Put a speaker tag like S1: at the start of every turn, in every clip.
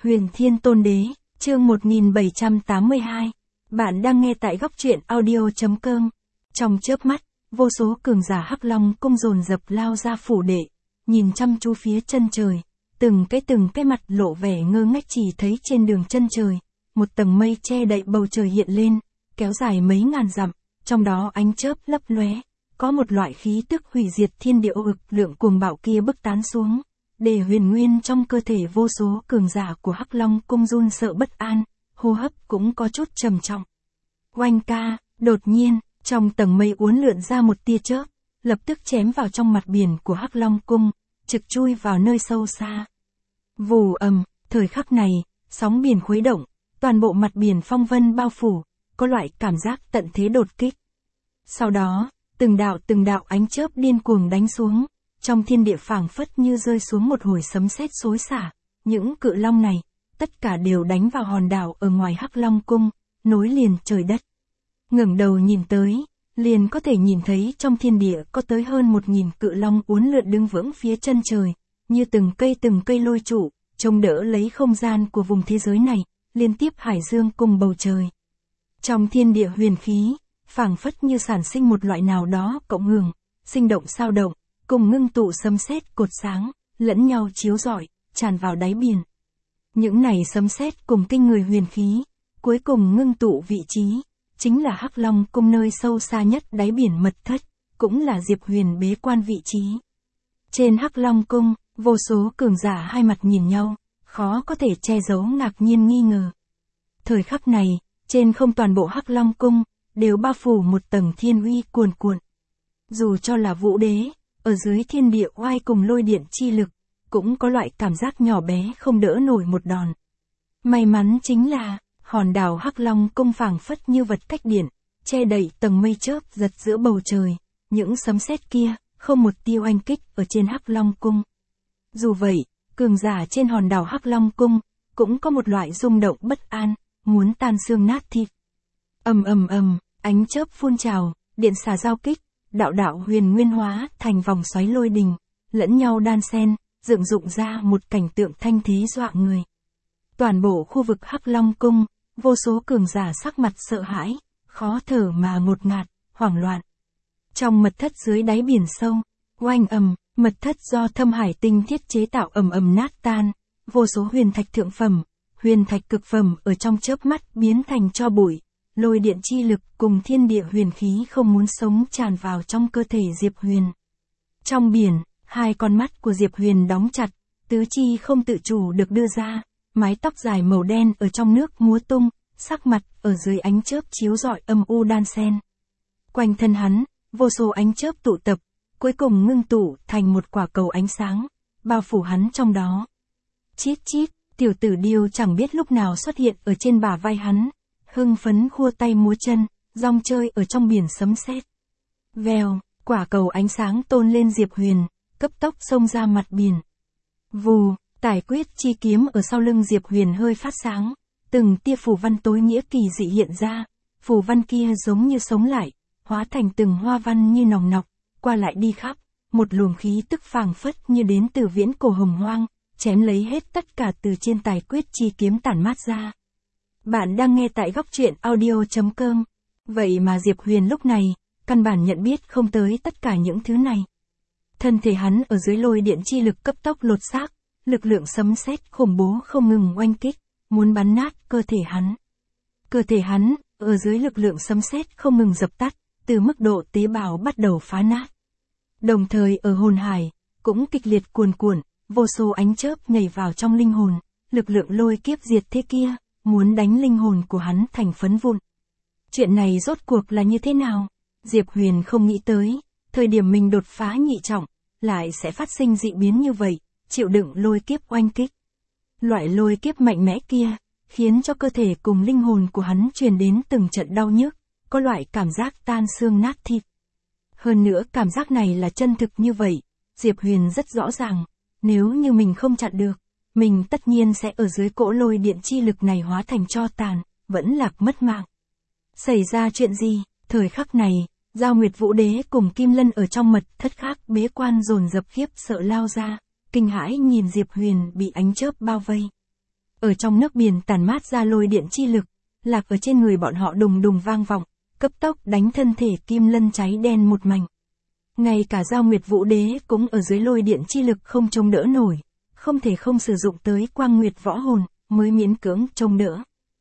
S1: Huyền Thiên Tôn Đế, chương 1782. Bạn đang nghe tại góc truyện audio.com. Trong chớp mắt, vô số cường giả Hắc Long cung dồn dập lao ra phủ đệ, nhìn chăm chú phía chân trời, từng cái mặt lộ vẻ ngơ ngác. Chỉ thấy trên đường chân trời, một tầng mây che đậy bầu trời hiện lên, kéo dài mấy ngàn dặm, trong đó ánh chớp lấp lóe, có một loại khí tức hủy diệt thiên địa lực lượng cuồng bạo kia bức tán xuống, để huyền nguyên trong cơ thể vô số cường giả của Hắc Long cung run sợ bất an, hô hấp cũng có chút trầm trọng. Oanh ca, đột nhiên, trong tầng mây uốn lượn ra một tia chớp, lập tức chém vào trong mặt biển của Hắc Long cung, trực chui vào nơi sâu xa. Vù ầm, thời khắc này, sóng biển khuấy động, toàn bộ mặt biển phong vân bao phủ, có loại cảm giác tận thế đột kích. Sau đó, từng đạo ánh chớp điên cuồng đánh xuống, trong thiên địa phảng phất như rơi xuống một hồi sấm sét xối xả, những cự long này, tất cả đều đánh vào hòn đảo ở ngoài Hắc Long cung, nối liền trời đất. Ngẩng đầu nhìn tới, liền có thể nhìn thấy trong thiên địa có tới hơn 1000 cự long uốn lượn đứng vững phía chân trời, như từng cây lôi trụ, chống đỡ lấy không gian của vùng thế giới này, liên tiếp hải dương cùng bầu trời. Trong thiên địa huyền khí, phảng phất như sản sinh một loại nào đó cộng hưởng, sinh động sao động, cùng ngưng tụ sấm sét cột sáng, lẫn nhau chiếu rọi, tràn vào đáy biển. Những này sấm sét cùng kinh người huyền khí, cuối cùng ngưng tụ vị trí, chính là Hắc Long cung nơi sâu xa nhất đáy biển mật thất, cũng là Diệp Huyền bế quan vị trí. Trên Hắc Long cung, vô số cường giả hai mặt nhìn nhau, khó có thể che giấu ngạc nhiên nghi ngờ. Thời khắc này, trên không toàn bộ Hắc Long cung, đều bao phủ một tầng thiên uy cuồn cuộn. Dù cho là Vũ Đế, ở dưới thiên địa oai cùng lôi điện chi lực, cũng có loại cảm giác nhỏ bé không đỡ nổi một đòn. May mắn chính là, hòn đảo Hắc Long cung phảng phất như vật cách điện, che đậy tầng mây chớp giật giữa bầu trời, những sấm sét kia, không một tia oanh kích ở trên Hắc Long cung. Dù vậy, cường giả trên hòn đảo Hắc Long cung, cũng có một loại rung động bất an, muốn tan xương nát thịt. Ầm, ánh chớp phun trào, điện xà giao kích, đạo huyền nguyên hóa thành vòng xoáy lôi đình, lẫn nhau đan xen, dựng dụng ra một cảnh tượng thanh thế dọa người. Toàn bộ khu vực Hắc Long cung, vô số cường giả sắc mặt sợ hãi, khó thở mà ngột ngạt, hoảng loạn. Trong mật thất dưới đáy biển sâu, oanh ầm, mật thất do Thâm Hải tinh thiết chế tạo ầm nát tan, vô số huyền thạch thượng phẩm, huyền thạch cực phẩm ở trong chớp mắt biến thành tro bụi, lôi điện chi lực cùng thiên địa huyền khí không muốn sống tràn vào trong cơ thể Diệp Huyền. Trong biển, hai con mắt của Diệp Huyền đóng chặt, tứ chi không tự chủ được đưa ra, mái tóc dài màu đen ở trong nước múa tung, sắc mặt ở dưới ánh chớp chiếu rọi âm u đan xen. Quanh thân hắn, vô số ánh chớp tụ tập, cuối cùng ngưng tụ thành một quả cầu ánh sáng, bao phủ hắn trong đó. Chít, tiểu tử điêu chẳng biết lúc nào xuất hiện ở trên bả vai hắn, hưng phấn khua tay múa chân, rong chơi ở trong biển sấm sét. Vèo, quả cầu ánh sáng tôn lên Diệp Huyền, cấp tốc xông ra mặt biển. Vù, Tải quyết chi kiếm ở sau lưng Diệp Huyền hơi phát sáng, từng tia phù văn tối nghĩa kỳ dị hiện ra, phù văn kia giống như sống lại, hóa thành từng hoa văn như nòng nọc, qua lại đi khắp, một luồng khí tức phảng phất như đến từ viễn cổ hồng hoang, chém lấy hết tất cả từ trên Tải quyết chi kiếm tản mát ra. Bạn đang nghe tại góc truyện audio.com. Vậy mà Diệp Huyền lúc này, căn bản nhận biết không tới tất cả những thứ này. Thân thể hắn ở dưới lôi điện chi lực cấp tốc lột xác, lực lượng sấm sét khủng bố không ngừng oanh kích, muốn bắn nát cơ thể hắn. Cơ thể hắn, ở dưới lực lượng sấm sét không ngừng dập tắt, từ mức độ tế bào bắt đầu phá nát. Đồng thời ở hồn hải, cũng kịch liệt cuồn cuộn, vô số ánh chớp nhảy vào trong linh hồn, lực lượng lôi kiếp diệt thế kia, muốn đánh linh hồn của hắn thành phấn vụn. Chuyện này rốt cuộc là như thế nào? Diệp Huyền không nghĩ tới, thời điểm mình đột phá nhị trọng, lại sẽ phát sinh dị biến như vậy, chịu đựng lôi kiếp oanh kích. Loại lôi kiếp mạnh mẽ kia, khiến cho cơ thể cùng linh hồn của hắn truyền đến từng trận đau nhức, có loại cảm giác tan xương nát thịt. Hơn nữa cảm giác này là chân thực như vậy, Diệp Huyền rất rõ ràng, nếu như mình không chặn được, mình tất nhiên sẽ ở dưới cỗ lôi điện chi lực này hóa thành tro tàn, vẫn lạc mất mạng. Xảy ra chuyện gì? Thời khắc này, Giao Nguyệt Vũ Đế cùng Kim Lân ở trong mật thất khác bế quan dồn dập khiếp sợ lao ra, kinh hãi nhìn Diệp Huyền bị ánh chớp bao vây. Ở trong nước biển tản mát ra lôi điện chi lực, lạc ở trên người bọn họ đùng đùng vang vọng, cấp tốc đánh thân thể Kim Lân cháy đen một mảnh. Ngay cả Giao Nguyệt Vũ Đế cũng ở dưới lôi điện chi lực không chống đỡ nổi, không thể không sử dụng tới Quang Nguyệt võ hồn, mới miễn cưỡng chống đỡ.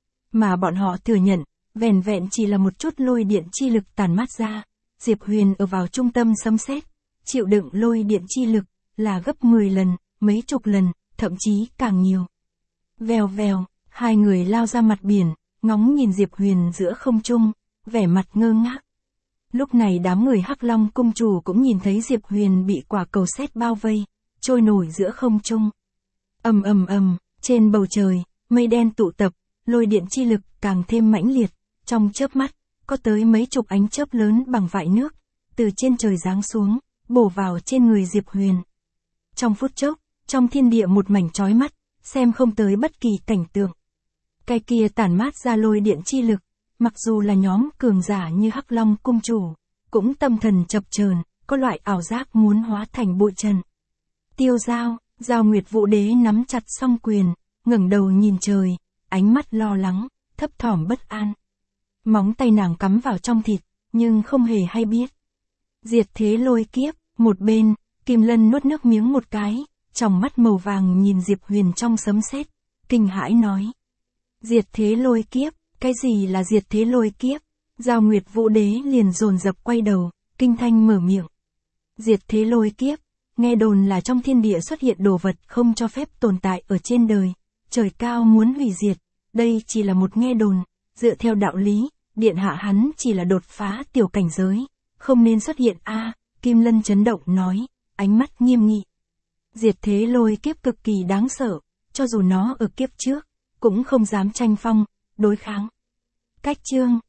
S1: Mà bọn họ thừa nhận, vẻn vẹn chỉ là một chút lôi điện chi lực tản mát ra, Diệp Huyền ở vào trung tâm sấm sét, chịu đựng lôi điện chi lực, là gấp 10 lần, mấy chục lần, thậm chí càng nhiều. Vèo vèo, hai người lao ra mặt biển, ngóng nhìn Diệp Huyền giữa không trung, vẻ mặt ngơ ngác. Lúc này đám người Hắc Long cung chủ cũng nhìn thấy Diệp Huyền bị quả cầu sét bao vây, trôi nổi giữa không trung. Ầm ầm ầm, trên bầu trời, mây đen tụ tập, lôi điện chi lực càng thêm mãnh liệt, trong chớp mắt, có tới mấy chục ánh chớp lớn bằng vại nước, từ trên trời giáng xuống, bổ vào trên người Diệp Huyền. Trong phút chốc, trong thiên địa một mảnh chói mắt, xem không tới bất kỳ cảnh tượng. Cái kia tản mát ra lôi điện chi lực, mặc dù là nhóm cường giả như Hắc Long cung chủ, cũng tâm thần chập chờn, có loại ảo giác muốn hóa thành bụi trần. Tiêu Giao, Giao Nguyệt Vũ Đế nắm chặt song quyền, ngẩng đầu nhìn trời, ánh mắt lo lắng, thấp thỏm bất an. Móng tay nàng cắm vào trong thịt, nhưng không hề hay biết. Diệt thế lôi kiếp, một bên, Kim Lân nuốt nước miếng một cái, trong mắt màu vàng nhìn Diệp Huyền trong sấm sét, kinh hãi nói. Diệt thế lôi kiếp, cái gì là diệt thế lôi kiếp? Giao Nguyệt Vũ Đế liền dồn dập quay đầu, kinh thanh mở miệng. Diệt thế lôi kiếp, nghe đồn là trong thiên địa xuất hiện đồ vật không cho phép tồn tại ở trên đời, trời cao muốn hủy diệt, đây chỉ là một nghe đồn, dựa theo đạo lý, điện hạ hắn chỉ là đột phá tiểu cảnh giới, không nên xuất hiện a. Kim Lân chấn động nói, ánh mắt nghiêm nghị. Diệt thế lôi kiếp cực kỳ đáng sợ, cho dù nó ở kiếp trước, cũng không dám tranh phong, đối kháng. Cách chương